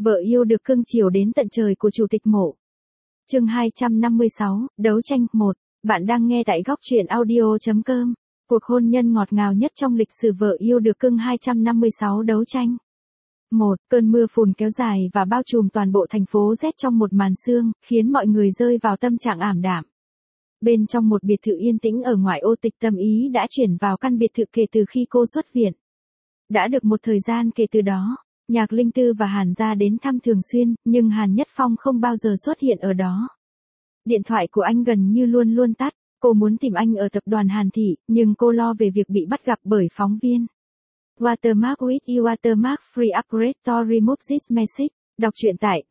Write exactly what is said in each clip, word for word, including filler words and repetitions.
Vợ yêu được cưng chiều đến tận trời của Chủ tịch Mộ. Chương hai trăm năm mươi sáu, đấu tranh một. Bạn đang nghe tại góc truyện audio chấm com. Cuộc hôn nhân ngọt ngào nhất trong lịch sử vợ yêu được cưng hai trăm năm mươi sáu đấu tranh. một. Cơn mưa phùn kéo dài và bao trùm toàn bộ thành phố Z trong một màn sương, khiến mọi người rơi vào tâm trạng ảm đạm. Bên trong một biệt thự yên tĩnh ở ngoại ô, Tịch Tâm Ý đã chuyển vào căn biệt thự kể từ khi cô xuất viện. Đã được một thời gian kể từ đó, Nhạc Linh Tư và Hàn Gia đến thăm thường xuyên, nhưng Hàn Nhất Phong không bao giờ xuất hiện ở đó. Điện thoại của anh gần như luôn luôn tắt, cô muốn tìm anh ở tập đoàn Hàn Thị, nhưng cô lo về việc bị bắt gặp bởi phóng viên. Watermark with you Watermark free upgrade to remove this message. Đọc truyện tại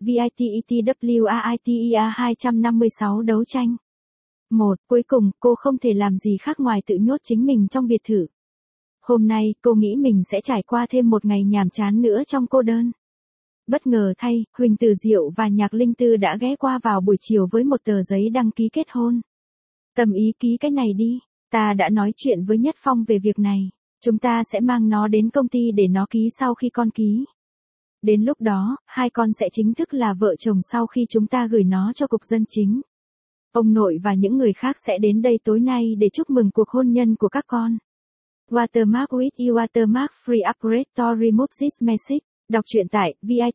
vitewriter hai trăm năm mươi sáu đấu tranh. một. Cuối cùng, cô không thể làm gì khác ngoài tự nhốt chính mình trong biệt thự. Hôm nay, cô nghĩ mình sẽ trải qua thêm một ngày nhàm chán nữa trong cô đơn. Bất ngờ thay, Huỳnh Tử Diệu và Nhạc Linh Tư đã ghé qua vào buổi chiều với một tờ giấy đăng ký kết hôn. Tâm Ý ký cái này đi, ta đã nói chuyện với Nhất Phong về việc này. Chúng ta sẽ mang nó đến công ty để nó ký sau khi con ký. Đến lúc đó, hai con sẽ chính thức là vợ chồng sau khi chúng ta gửi nó cho Cục Dân Chính. Ông nội và những người khác sẽ đến đây tối nay để chúc mừng cuộc hôn nhân của các con. Watermark with you Watermark free upgrade to remove this message. Đọc truyện tại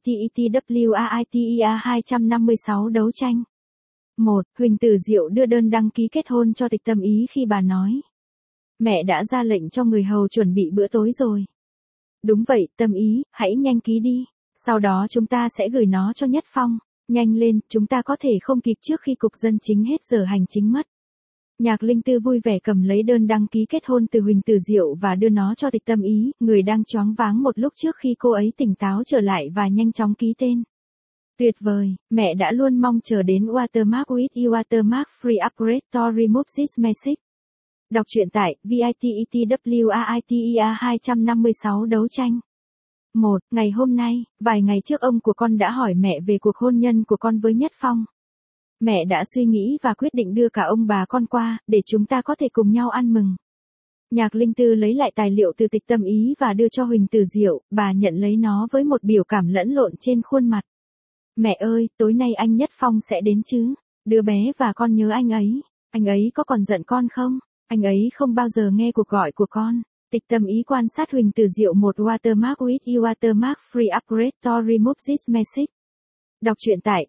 vitewriter hai trăm năm mươi sáu đấu tranh. một. Huỳnh Tử Diệu đưa đơn đăng ký kết hôn cho Tịch Tâm Ý khi bà nói: mẹ đã ra lệnh cho người hầu chuẩn bị bữa tối rồi. Đúng vậy, Tâm Ý, hãy nhanh ký đi. Sau đó chúng ta sẽ gửi nó cho Nhất Phong. Nhanh lên, chúng ta có thể không kịp trước khi Cục Dân Chính hết giờ hành chính mất. Nhạc Linh Tư vui vẻ cầm lấy đơn đăng ký kết hôn từ Huỳnh Tử Diệu và đưa nó cho Tịch Tâm Ý, người đang choáng váng một lúc trước khi cô ấy tỉnh táo trở lại và nhanh chóng ký tên. Tuyệt vời, mẹ đã luôn mong chờ đến Watermark with you Watermark free upgrade to remove this message. Đọc truyện tại vitewriter hai trăm năm mươi sáu đấu tranh. một. Ngày hôm nay, vài ngày trước ông của con đã hỏi mẹ về cuộc hôn nhân của con với Nhất Phong. Mẹ đã suy nghĩ và quyết định đưa cả ông bà con qua, để chúng ta có thể cùng nhau ăn mừng. Nhạc Linh Tư lấy lại tài liệu từ Tịch Tâm Ý và đưa cho Huỳnh Tử Diệu, bà nhận lấy nó với một biểu cảm lẫn lộn trên khuôn mặt. Mẹ ơi, tối nay anh Nhất Phong sẽ đến chứ? Đứa bé và con nhớ anh ấy. Anh ấy có còn giận con không? Anh ấy không bao giờ nghe cuộc gọi của con. Tịch Tâm Ý quan sát Huỳnh Tử Diệu. Một. Watermark with you Watermark free upgrade to remove this message. Đọc truyện tại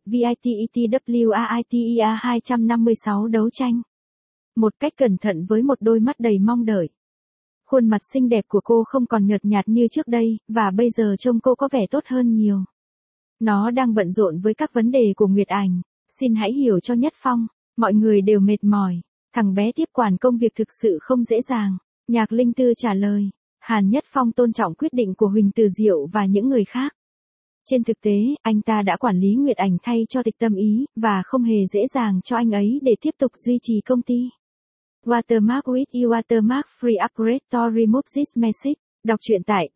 vitewriter hai trăm năm mươi sáu đấu tranh. Một cách cẩn thận với một đôi mắt đầy mong đợi. Khuôn mặt xinh đẹp của cô không còn nhợt nhạt như trước đây, và bây giờ trông cô có vẻ tốt hơn nhiều. Nó đang bận rộn với các vấn đề của Nguyệt Ảnh. Xin hãy hiểu cho Nhất Phong, mọi người đều mệt mỏi. Thằng bé tiếp quản công việc thực sự không dễ dàng. Nhạc Linh Tư trả lời. Hàn Nhất Phong tôn trọng quyết định của Huỳnh Tử Diệu và những người khác. Trên thực tế, anh ta đã quản lý Nguyệt Ảnh thay cho Tịch Tâm Ý, và không hề dễ dàng cho anh ấy để tiếp tục duy trì công ty. Watermark with you Watermark free upgrade to remove this message. Đọc truyện tại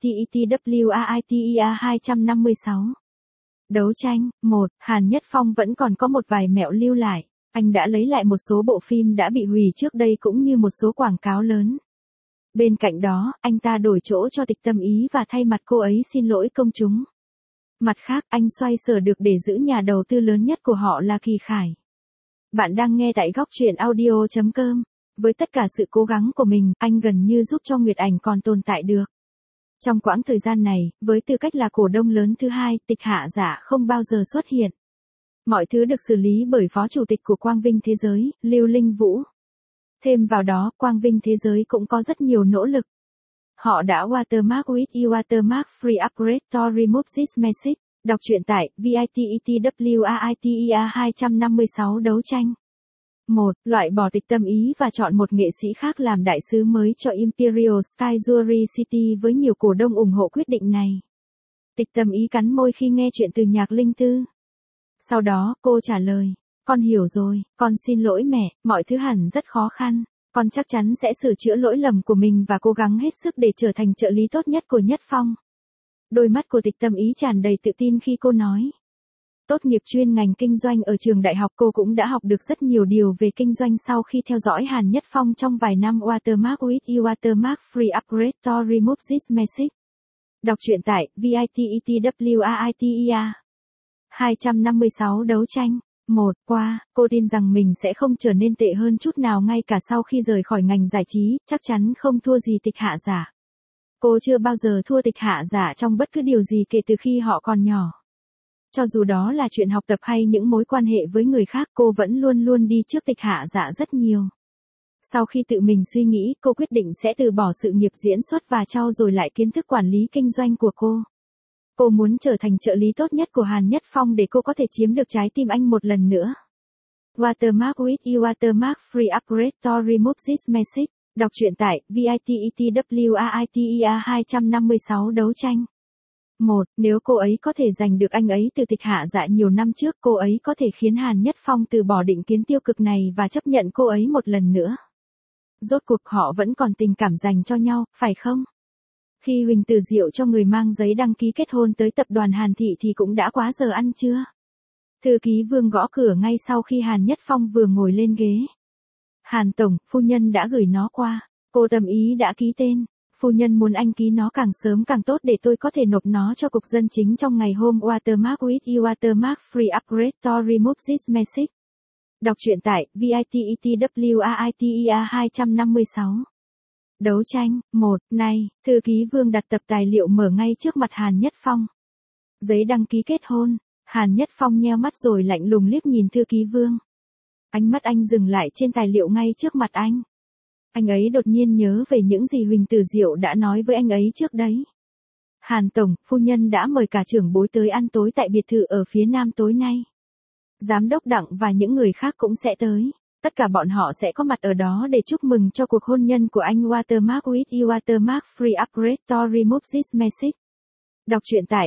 vitewriter hai trăm năm mươi sáu. Đấu tranh. một. Hàn Nhất Phong vẫn còn có một vài mẹo lưu lại. Anh đã lấy lại một số bộ phim đã bị hủy trước đây cũng như một số quảng cáo lớn. Bên cạnh đó, anh ta đổi chỗ cho Tịch Tâm Ý và thay mặt cô ấy xin lỗi công chúng. Mặt khác, anh xoay sở được để giữ nhà đầu tư lớn nhất của họ là Kỳ Khải. Bạn đang nghe tại góc truyện audio chấm com. Với tất cả sự cố gắng của mình, anh gần như giúp cho Nguyệt Ảnh còn tồn tại được. Trong quãng thời gian này, với tư cách là cổ đông lớn thứ hai, Tịch Hạ Giả không bao giờ xuất hiện. Mọi thứ được xử lý bởi phó chủ tịch của Quang Vinh Thế Giới, Lưu Linh Vũ. Thêm vào đó, Quang Vinh Thế Giới cũng có rất nhiều nỗ lực. Họ đã Watermark with you Watermark free upgrade to remove this message. Đọc truyện tại vitewriter hai trăm năm mươi sáu đấu tranh. một. Loại bỏ Tịch Tâm Ý và chọn một nghệ sĩ khác làm đại sứ mới cho Imperial Sky Jewelry City với nhiều cổ đông ủng hộ quyết định này. Tịch Tâm Ý cắn môi khi nghe chuyện từ Nhạc Linh Tư. Sau đó, cô trả lời. Con hiểu rồi, con xin lỗi mẹ, mọi thứ hẳn rất khó khăn. Con chắc chắn sẽ sửa chữa lỗi lầm của mình và cố gắng hết sức để trở thành trợ lý tốt nhất của Nhất Phong. Đôi mắt của Tịch Tâm Ý tràn đầy tự tin khi cô nói. Tốt nghiệp chuyên ngành kinh doanh ở trường đại học, cô cũng đã học được rất nhiều điều về kinh doanh sau khi theo dõi Hàn Nhất Phong trong vài năm. Watermark with you Watermark free upgrade to remove this message. Đọc truyện tại vititwriter. hai trăm năm mươi sáu đấu tranh. một. Qua, cô tin rằng mình sẽ không trở nên tệ hơn chút nào ngay cả sau khi rời khỏi ngành giải trí, chắc chắn không thua gì Tịch Hạ Giả. Cô chưa bao giờ thua Tịch Hạ Giả trong bất cứ điều gì kể từ khi họ còn nhỏ. Cho dù đó là chuyện học tập hay những mối quan hệ với người khác, cô vẫn luôn luôn đi trước Tịch Hạ Giả rất nhiều. Sau khi tự mình suy nghĩ, cô quyết định sẽ từ bỏ sự nghiệp diễn xuất và trau dồi lại kiến thức quản lý kinh doanh của cô. Cô muốn trở thành trợ lý tốt nhất của Hàn Nhất Phong để cô có thể chiếm được trái tim anh một lần nữa. Watermark with e Watermark Free Operator Remove this message. Đọc truyện tại vititwriter. hai trăm năm mươi sáu đấu tranh. một. Nếu cô ấy có thể giành được anh ấy từ Tịch Hạ Dạ nhiều năm trước, cô ấy có thể khiến Hàn Nhất Phong từ bỏ định kiến tiêu cực này và chấp nhận cô ấy một lần nữa. Rốt cuộc họ vẫn còn tình cảm dành cho nhau, phải không? Khi Huỳnh Từ Diệu cho người mang giấy đăng ký kết hôn tới tập đoàn Hàn Thị thì cũng đã quá giờ ăn trưa. Thư ký Vương gõ cửa ngay sau khi Hàn Nhất Phong vừa ngồi lên ghế. Hàn tổng, phu nhân đã gửi nó qua. Cô tâm ý đã ký tên. Phu nhân muốn anh ký nó càng sớm càng tốt để tôi có thể nộp nó cho Cục Dân Chính trong ngày hôm. Watermark with e Watermark Free Operator Remove this message. Đọc truyện tại vititwriter. hai trăm năm mươi sáu. Đấu tranh. một. Này, thư ký Vương đặt tập tài liệu mở ngay trước mặt Hàn Nhất Phong. Giấy đăng ký kết hôn. Hàn Nhất Phong nheo mắt rồi lạnh lùng liếc nhìn thư ký Vương. Ánh mắt anh dừng lại trên tài liệu ngay trước mặt anh. Anh ấy đột nhiên nhớ về những gì Huỳnh Từ Diệu đã nói với anh ấy trước đấy. Hàn tổng, phu nhân đã mời cả trưởng bối tới ăn tối tại biệt thự ở phía nam tối nay. Giám đốc Đặng và những người khác cũng sẽ tới. Tất cả bọn họ sẽ có mặt ở đó để chúc mừng cho cuộc hôn nhân của anh. Watermark with e Watermark Free Operator Remove this message. Đọc truyện tại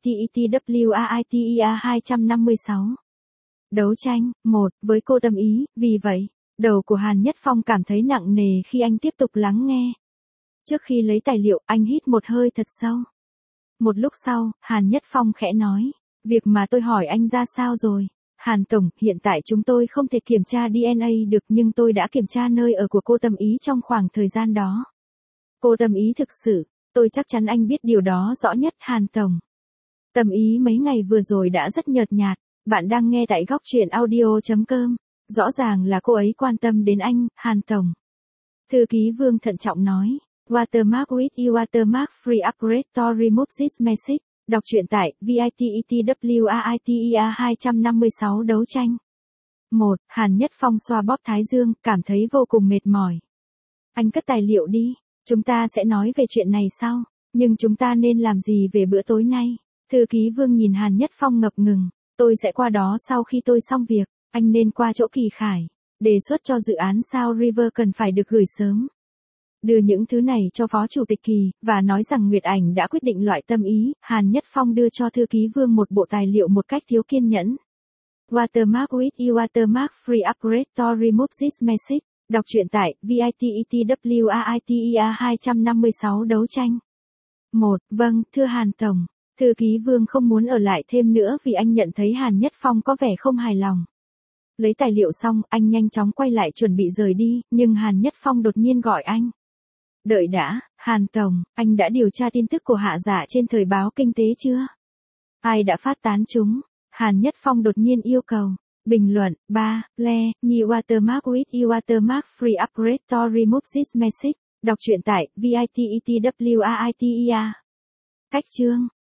vititwriter. hai trăm năm mươi sáu. Đấu tranh. một. Với cô tâm ý, vì vậy, đầu của Hàn Nhất Phong cảm thấy nặng nề khi anh tiếp tục lắng nghe. Trước khi lấy tài liệu, anh hít một hơi thật sâu. Một lúc sau, Hàn Nhất Phong khẽ nói, việc mà tôi hỏi anh ra sao rồi? Hàn tổng, hiện tại chúng tôi không thể kiểm tra đê en a được nhưng tôi đã kiểm tra nơi ở của cô Tâm Ý trong khoảng thời gian đó. Cô Tâm Ý thực sự, tôi chắc chắn anh biết điều đó rõ nhất. Hàn tổng. Tâm Ý mấy ngày vừa rồi đã rất nhợt nhạt. Bạn đang nghe tại góc truyện audio chấm com. Rõ ràng là cô ấy quan tâm đến anh, Hàn tổng. Thư ký Vương thận trọng nói. Watermark with e Watermark Free Operator Remove this message. Đọc truyện tại vititwriter. hai trăm năm mươi sáu đấu tranh. một. Hàn Nhất Phong xoa bóp thái dương, cảm thấy vô cùng mệt mỏi. Anh cất tài liệu đi, chúng ta sẽ nói về chuyện này sau, nhưng chúng ta nên làm gì về bữa tối nay? Thư ký Vương nhìn Hàn Nhất Phong ngập ngừng. Tôi sẽ qua đó sau khi tôi xong việc, anh nên qua chỗ Kỳ Khải. Đề xuất cho dự án sao River cần phải được gửi sớm. Đưa những thứ này cho Phó Chủ tịch Kỳ, và nói rằng Nguyệt Ảnh đã quyết định loại Tâm Ý. Hàn Nhất Phong đưa cho thư ký Vương một bộ tài liệu một cách thiếu kiên nhẫn. Watermark with e Watermark Free Operator Remove this message. Đọc truyện tại vititwriter. hai trăm năm mươi sáu đấu tranh. một. Vâng, thưa Hàn tổng. Thư ký Vương không muốn ở lại thêm nữa vì anh nhận thấy Hàn Nhất Phong có vẻ không hài lòng. Lấy tài liệu xong, anh nhanh chóng quay lại chuẩn bị rời đi, nhưng Hàn Nhất Phong đột nhiên gọi anh. Đợi đã, Hàn tổng, anh đã điều tra tin tức của Hạ Giả trên thời báo Kinh tế chưa? Ai đã phát tán chúng? Hàn Nhất Phong đột nhiên yêu cầu. Bình luận. ba. Le, Nhi Watermark with e Watermark Free Operator Remove this message. Đọc truyện tại vititwriter. Cách chương.